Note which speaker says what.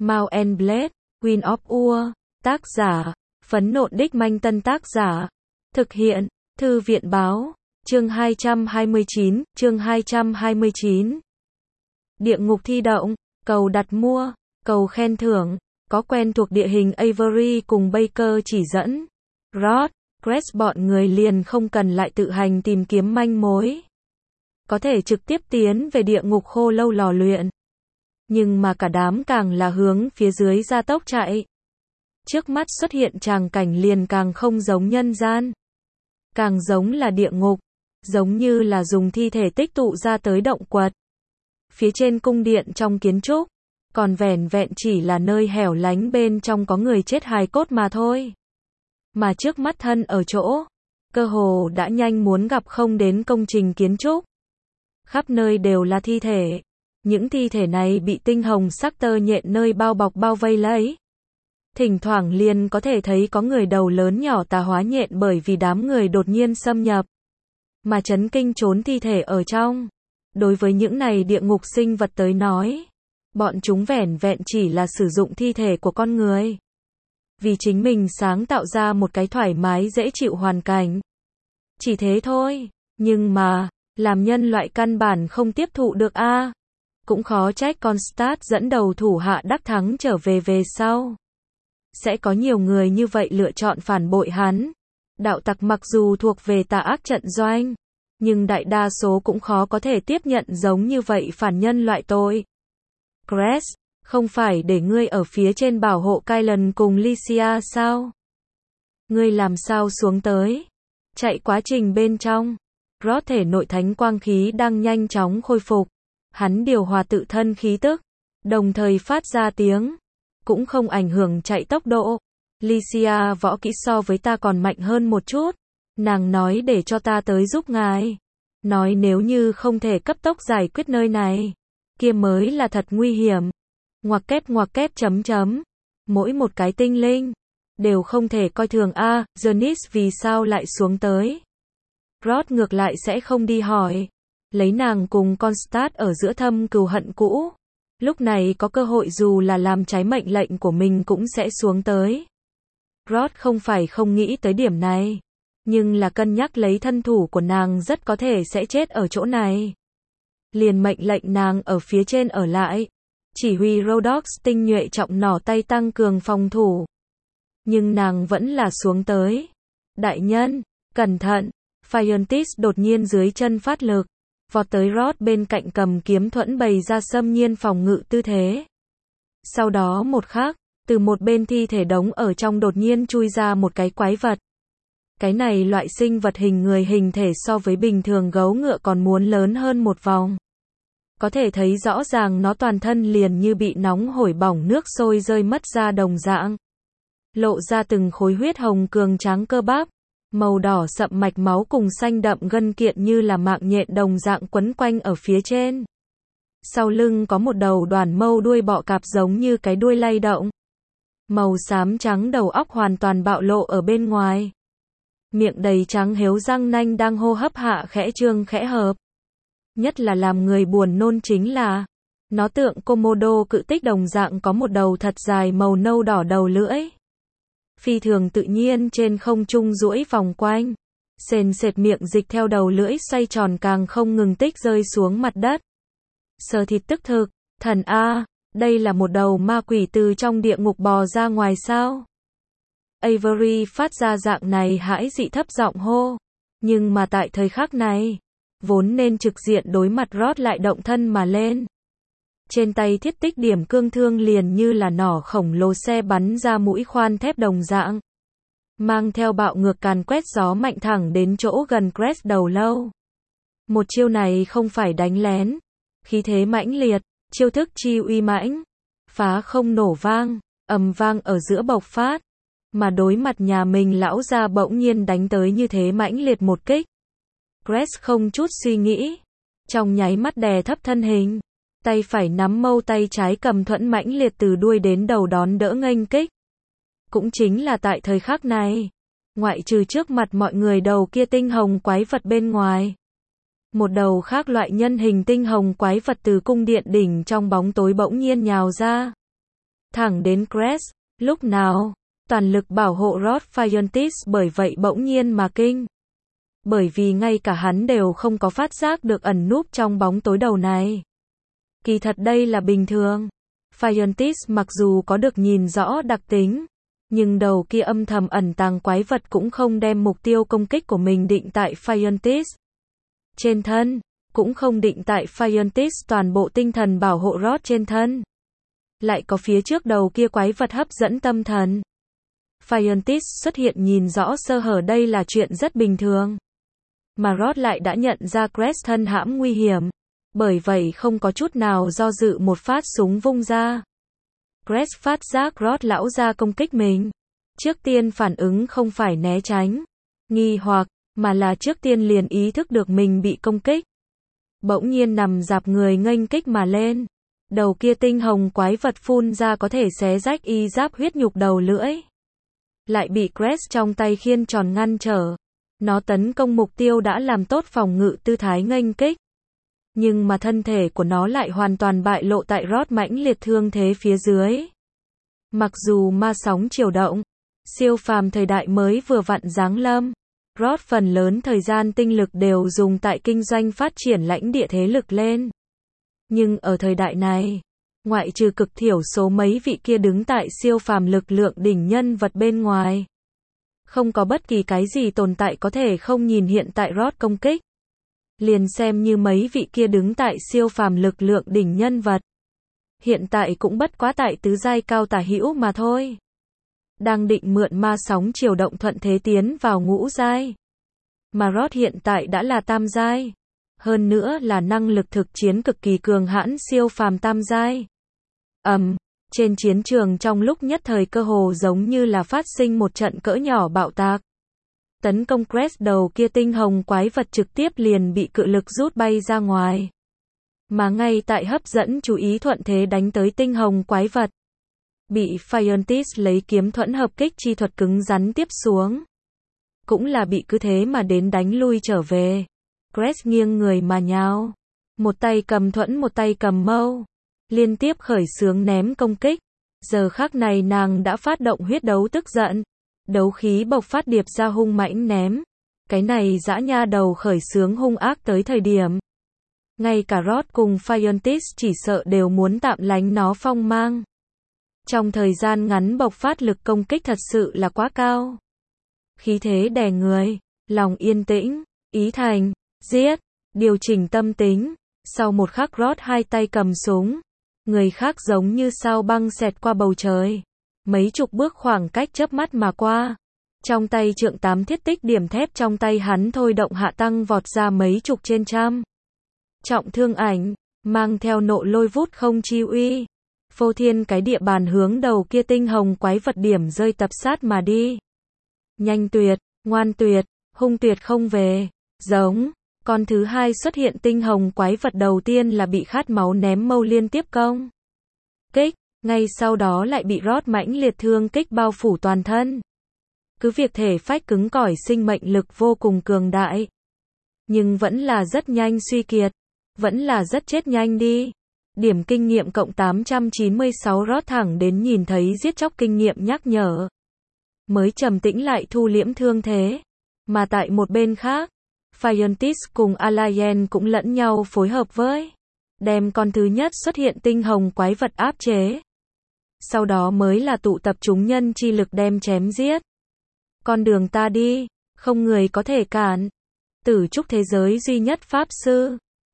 Speaker 1: Mount and Blade, Queen of Ur, tác giả, Phấn Nộn Đích Manh Tân tác giả, thực hiện, Thư viện báo, chương 229, chương 229. Địa ngục thi động, cầu đặt mua, cầu khen thưởng, có quen thuộc địa hình Avery cùng Baker chỉ dẫn. Rod, Crest bọn người liền không cần lại tự hành tìm kiếm manh mối. Có thể trực tiếp tiến về địa ngục khô lâu lò luyện. Nhưng mà cả đám càng là hướng phía dưới gia tốc chạy. Trước mắt xuất hiện tràng cảnh liền càng không giống nhân gian. Càng giống là địa ngục. Giống như là dùng thi thể tích tụ ra tới động quật. Phía trên cung điện trong kiến trúc. Còn vẻn vẹn chỉ là nơi hẻo lánh bên trong có người chết hài cốt mà thôi. Mà trước mắt thân ở chỗ. Cơ hồ đã nhanh muốn gặp không đến công trình kiến trúc. Khắp nơi đều là thi thể. Những thi thể này bị tinh hồng sắc tơ nhện nơi bao bọc bao vây lấy. Thỉnh thoảng liền có thể thấy có người đầu lớn nhỏ tà hóa nhện bởi vì đám người đột nhiên xâm nhập. Mà chấn kinh trốn thi thể ở trong. Đối với những này địa ngục sinh vật tới nói. Bọn chúng vẻn vẹn chỉ là sử dụng thi thể của con người. Vì chính mình sáng tạo ra một cái thoải mái dễ chịu hoàn cảnh. Chỉ thế thôi. Nhưng mà, làm nhân loại căn bản không tiếp thụ được a. Cũng khó trách Constat dẫn đầu thủ hạ đắc thắng trở về sau. Sẽ có nhiều người như vậy lựa chọn phản bội hắn. Đạo tặc mặc dù thuộc về tà ác trận doanh, nhưng đại đa số cũng khó có thể tiếp nhận giống như vậy phản nhân loại tội. Crest, không phải để ngươi ở phía trên bảo hộ Kylan cùng Lycia sao? Ngươi làm sao xuống tới? Chạy quá trình bên trong, Rod thể nội thánh quang khí đang nhanh chóng khôi phục. Hắn điều hòa tự thân khí tức, đồng thời phát ra tiếng, cũng không ảnh hưởng chạy tốc độ. Lycia võ kỹ so với ta còn mạnh hơn một chút. Nàng nói để cho ta tới giúp ngài. Nói nếu như không thể cấp tốc giải quyết nơi này, kia mới là thật nguy hiểm. Ngoặc kép chấm. Mỗi một cái tinh linh đều không thể coi thường a. Jonis vì sao lại xuống tới? Rod ngược lại sẽ không đi hỏi. Lấy nàng cùng Constat ở giữa thâm cừu hận cũ. Lúc này có cơ hội dù là làm trái mệnh lệnh của mình cũng sẽ xuống tới. Rod không phải không nghĩ tới điểm này. Nhưng là cân nhắc lấy thân thủ của nàng rất có thể sẽ chết ở chỗ này. Liền mệnh lệnh nàng ở phía trên ở lại. Chỉ huy Rhodox tinh nhuệ trọng nỏ tay tăng cường phòng thủ. Nhưng nàng vẫn là xuống tới. Đại nhân, cẩn thận. Phiontis đột nhiên dưới chân phát lực. Vọt tới Rod bên cạnh cầm kiếm thuẫn bày ra xâm nhiên phòng ngự tư thế. Sau đó một khắc, từ một bên thi thể đống ở trong đột nhiên chui ra một cái quái vật. Cái này loại sinh vật hình người hình thể so với bình thường gấu ngựa còn muốn lớn hơn một vòng. Có thể thấy rõ ràng nó toàn thân liền như bị nóng hổi bỏng nước sôi rơi mất ra đồng dạng. Lộ ra từng khối huyết hồng cường tráng cơ bắp. Màu đỏ sậm mạch máu cùng xanh đậm gân kiện như là mạng nhện đồng dạng quấn quanh ở phía trên. Sau lưng có một đầu đoàn mâu đuôi bọ cạp giống như cái đuôi lay động. Màu xám trắng đầu óc hoàn toàn bạo lộ ở bên ngoài. Miệng đầy trắng héo răng nanh đang hô hấp hạ khẽ trương khẽ hợp. Nhất là làm người buồn nôn chính là, nó tượng Komodo cự tích đồng dạng có một đầu thật dài màu nâu đỏ đầu lưỡi. Phi thường tự nhiên trên không trung duỗi vòng quanh. Sền sệt miệng dịch theo đầu lưỡi xoay tròn càng không ngừng tích rơi xuống mặt đất. Sờ thịt tức thực, thần a, đây là một đầu ma quỷ từ trong địa ngục bò ra ngoài sao? Avery phát ra dạng này hãi dị thấp giọng hô. Nhưng mà tại thời khắc này, vốn nên trực diện đối mặt Rod lại động thân mà lên. Trên tay thiết tích điểm cương thương liền như là nỏ khổng lồ xe bắn ra mũi khoan thép đồng dạng. Mang theo bạo ngược càn quét gió mạnh thẳng đến chỗ gần Crest đầu lâu. Một chiêu này không phải đánh lén. Khí thế mãnh liệt, chiêu thức chi uy mãnh. Phá không nổ vang, ầm vang ở giữa bộc phát. Mà đối mặt nhà mình lão ra bỗng nhiên đánh tới như thế mãnh liệt một kích. Crest không chút suy nghĩ. Trong nháy mắt đè thấp thân hình. Tay phải nắm mâu tay trái cầm thuẫn mãnh liệt từ đuôi đến đầu đón đỡ nghênh kích. Cũng chính là tại thời khắc này, ngoại trừ trước mặt mọi người đầu kia tinh hồng quái vật bên ngoài. Một đầu khác loại nhân hình tinh hồng quái vật từ cung điện đỉnh trong bóng tối bỗng nhiên nhào ra. thẳng đến Crest, lúc nào, toàn lực bảo hộ Rod Fiontis bởi vậy bỗng nhiên mà kinh. Bởi vì ngay cả hắn đều không có phát giác được ẩn núp trong bóng tối đầu này. Kỳ thật đây là bình thường. Fiontis mặc dù có được nhìn rõ đặc tính, nhưng đầu kia âm thầm ẩn tàng quái vật cũng không đem mục tiêu công kích của mình định tại Fiontis trên thân, cũng không định tại Fiontis toàn bộ tinh thần bảo hộ Rod trên thân. Lại có phía trước đầu kia quái vật hấp dẫn tâm thần. Fiontis xuất hiện nhìn rõ sơ hở đây là chuyện rất bình thường. Mà Rod lại đã nhận ra Crest thân hãm nguy hiểm. Bởi vậy không có chút nào do dự một phát súng vung ra. Crest phát giác Rod lão ra công kích mình. Trước tiên phản ứng không phải né tránh, nghi hoặc, mà là trước tiên liền ý thức được mình bị công kích. Bỗng nhiên nằm dạp người nghênh kích mà lên. Đầu kia tinh hồng quái vật phun ra có thể xé rách y giáp huyết nhục đầu lưỡi. Lại bị Crest trong tay khiên tròn ngăn trở. Nó tấn công mục tiêu đã làm tốt phòng ngự tư thái nghênh kích. Nhưng mà thân thể của nó lại hoàn toàn bại lộ tại Rod mãnh liệt thương thế phía dưới. Mặc dù ma sóng chiều động, siêu phàm thời đại mới vừa vặn giáng lâm, Rod phần lớn thời gian tinh lực đều dùng tại kinh doanh phát triển lãnh địa thế lực lên. Nhưng ở thời đại này, ngoại trừ cực thiểu số mấy vị kia đứng tại siêu phàm lực lượng đỉnh nhân vật bên ngoài, không có bất kỳ cái gì tồn tại có thể không nhìn hiện tại Rod công kích. Liền xem như mấy vị kia đứng tại siêu phàm lực lượng đỉnh nhân vật, hiện tại cũng bất quá tại tứ giai cao tả hữu mà thôi. Đang định mượn ma sóng chiều động thuận thế tiến vào ngũ giai. Mà Rod hiện tại đã là tam giai. Hơn nữa là năng lực thực chiến cực kỳ cường hãn siêu phàm tam giai. Trên chiến trường trong lúc nhất thời cơ hồ giống như là phát sinh một trận cỡ nhỏ bạo tạc. Tấn công Crest đầu kia tinh hồng quái vật trực tiếp liền bị cự lực rút bay ra ngoài. Mà ngay tại hấp dẫn chú ý thuận thế đánh tới tinh hồng quái vật. Bị Fiontis lấy kiếm thuẫn hợp kích chi thuật cứng rắn tiếp xuống. Cũng là bị cứ thế mà đến đánh lui trở về. Crest nghiêng người mà nhào. Một tay cầm thuẫn một tay cầm mâu. Liên tiếp khởi xướng ném công kích. Giờ khắc này nàng đã phát động huyết đấu tức giận. Đấu khí bộc phát điệp ra hung mãnh ném. Cái này dã nha đầu khởi xướng hung ác tới thời điểm. Ngay cả Rod cùng Fiontis chỉ sợ đều muốn tạm lánh nó phong mang. Trong thời gian ngắn bộc phát lực công kích thật sự là quá cao. Khí thế đè người, lòng yên tĩnh, ý thành, giết, điều chỉnh tâm tính. Sau một khắc Rod hai tay cầm súng. Người khác giống như sao băng xẹt qua bầu trời. Mấy chục bước khoảng cách chớp mắt mà qua. Trong tay trượng 8 thiết tích điểm thép trong tay hắn thôi động hạ tăng vọt ra mấy chục trên trăm. Trọng thương ảnh, mang theo nộ lôi vút không chi uy. Phô thiên cái địa bàn hướng đầu kia tinh hồng quái vật điểm rơi tập sát mà đi. Nhanh tuyệt, ngoan tuyệt, hung tuyệt không về, giống. Con thứ hai xuất hiện tinh hồng quái vật đầu tiên là bị khát máu ném mâu liên tiếp công kích, ngay sau đó lại bị Rod mãnh liệt thương kích bao phủ toàn thân. Cứ việc thể phách cứng cỏi sinh mệnh lực vô cùng cường đại, nhưng vẫn là rất nhanh suy kiệt, vẫn là rất chết nhanh đi. Điểm kinh nghiệm cộng 896 Rod thẳng đến nhìn thấy giết chóc kinh nghiệm nhắc nhở. Mới trầm tĩnh lại thu liễm thương thế. Mà tại một bên khác, Fiontis cùng Alayen cũng lẫn nhau phối hợp với. Đem con thứ nhất xuất hiện tinh hồng quái vật áp chế. Sau đó mới là tụ tập chúng nhân chi lực đem chém giết. Con đường ta đi, không người có thể cản. Tử trúc thế giới duy nhất pháp sư.